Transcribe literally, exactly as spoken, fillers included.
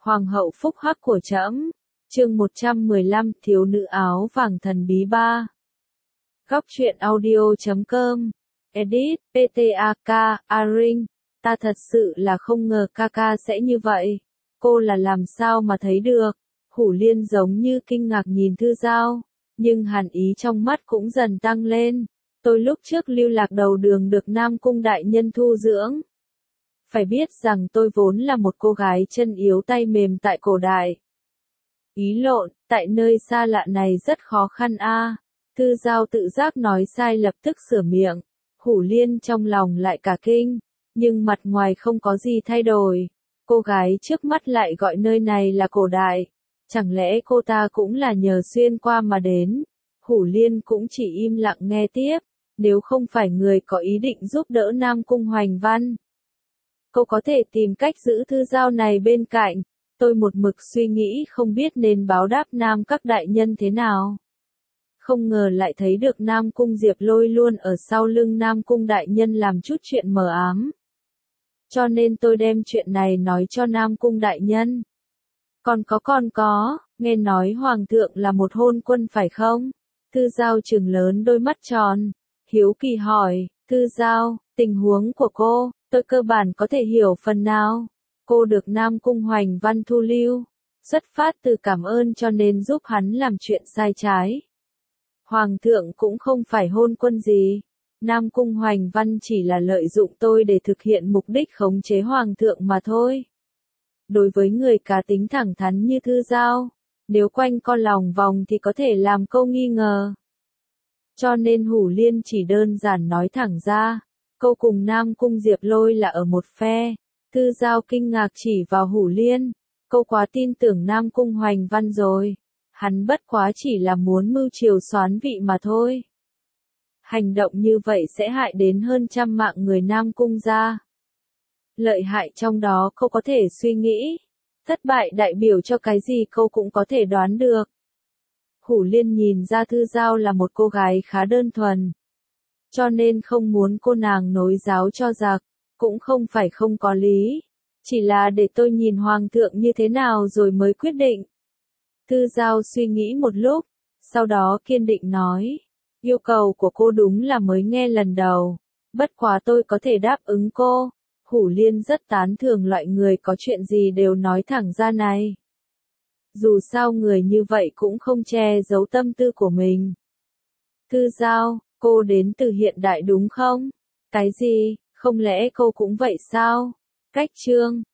Hoàng hậu phúc hắc của trẫm. Chương một trăm mười lăm Thiếu nữ áo vàng thần bí ba. Góc truyện audio chấm com. Edit, pê tê a ca, Aring. Ta thật sự là không ngờ ca ca sẽ như vậy. Cô là làm sao mà thấy được? Hủ Liên giống như kinh ngạc nhìn Thư Giao, nhưng hàn ý trong mắt cũng dần tăng lên. Tôi lúc trước lưu lạc đầu đường được Nam Cung đại nhân thu dưỡng. Phải biết rằng tôi vốn là một cô gái chân yếu tay mềm tại cổ đại. Ý lộn, tại nơi xa lạ này rất khó khăn a. Thư Giao tự giác nói sai lập tức sửa miệng. Hủ Liên trong lòng lại cả kinh, nhưng mặt ngoài không có gì thay đổi. Cô gái trước mắt lại gọi nơi này là cổ đại. Chẳng lẽ cô ta cũng là nhờ xuyên qua mà đến? Hủ Liên cũng chỉ im lặng nghe tiếp. Nếu không phải người có ý định giúp đỡ Nam Cung Hoành Văn, cô có thể tìm cách giữ Thư Giao này bên cạnh. Tôi một mực suy nghĩ không biết nên báo đáp Nam các đại nhân thế nào. Không ngờ lại thấy được Nam Cung Diệp Lôi luôn ở sau lưng Nam Cung đại nhân làm chút chuyện mờ ám. Cho nên tôi đem chuyện này nói cho Nam Cung đại nhân. Còn có còn có, nghe nói Hoàng thượng là một hôn quân phải không? Thư Giao trừng lớn đôi mắt tròn, hiếu kỳ hỏi, Thư Giao, tình huống của cô, tôi cơ bản có thể hiểu phần nào. Cô được Nam Cung Hoành Văn thu lưu, xuất phát từ cảm ơn cho nên giúp hắn làm chuyện sai trái. Hoàng thượng cũng không phải hôn quân gì. Nam Cung Hoành Văn chỉ là lợi dụng tôi để thực hiện mục đích khống chế Hoàng thượng mà thôi. Đối với người cá tính thẳng thắn như Thư Giao, nếu quanh co lòng vòng thì có thể làm câu nghi ngờ. Cho nên Hủ Liên chỉ đơn giản nói thẳng ra, câu cùng Nam Cung Diệp Lôi là ở một phe. Thư Giao kinh ngạc chỉ vào Hủ Liên, câu quá tin tưởng Nam Cung Hoành Văn rồi. Hắn bất quá chỉ là muốn mưu triều soán vị mà thôi. Hành động như vậy sẽ hại đến hơn trăm mạng người Nam Cung gia. Lợi hại trong đó cô có thể suy nghĩ. Thất bại đại biểu cho cái gì cô cũng có thể đoán được. Hủ Liên nhìn ra Thư Giao là một cô gái khá đơn thuần. Cho nên không muốn cô nàng nối giáo cho giặc, cũng không phải không có lý. Chỉ là để tôi nhìn Hoàng thượng như thế nào rồi mới quyết định. Thư Giao suy nghĩ một lúc, sau đó kiên định nói. Yêu cầu của cô đúng là mới nghe lần đầu. Bất quá tôi có thể đáp ứng cô. Hủ Liên rất tán thưởng loại người có chuyện gì đều nói thẳng ra này. Dù sao người như vậy cũng không che giấu tâm tư của mình. Thư Giao, cô đến từ hiện đại đúng không? Cái gì, không lẽ cô cũng vậy sao? Cách chương,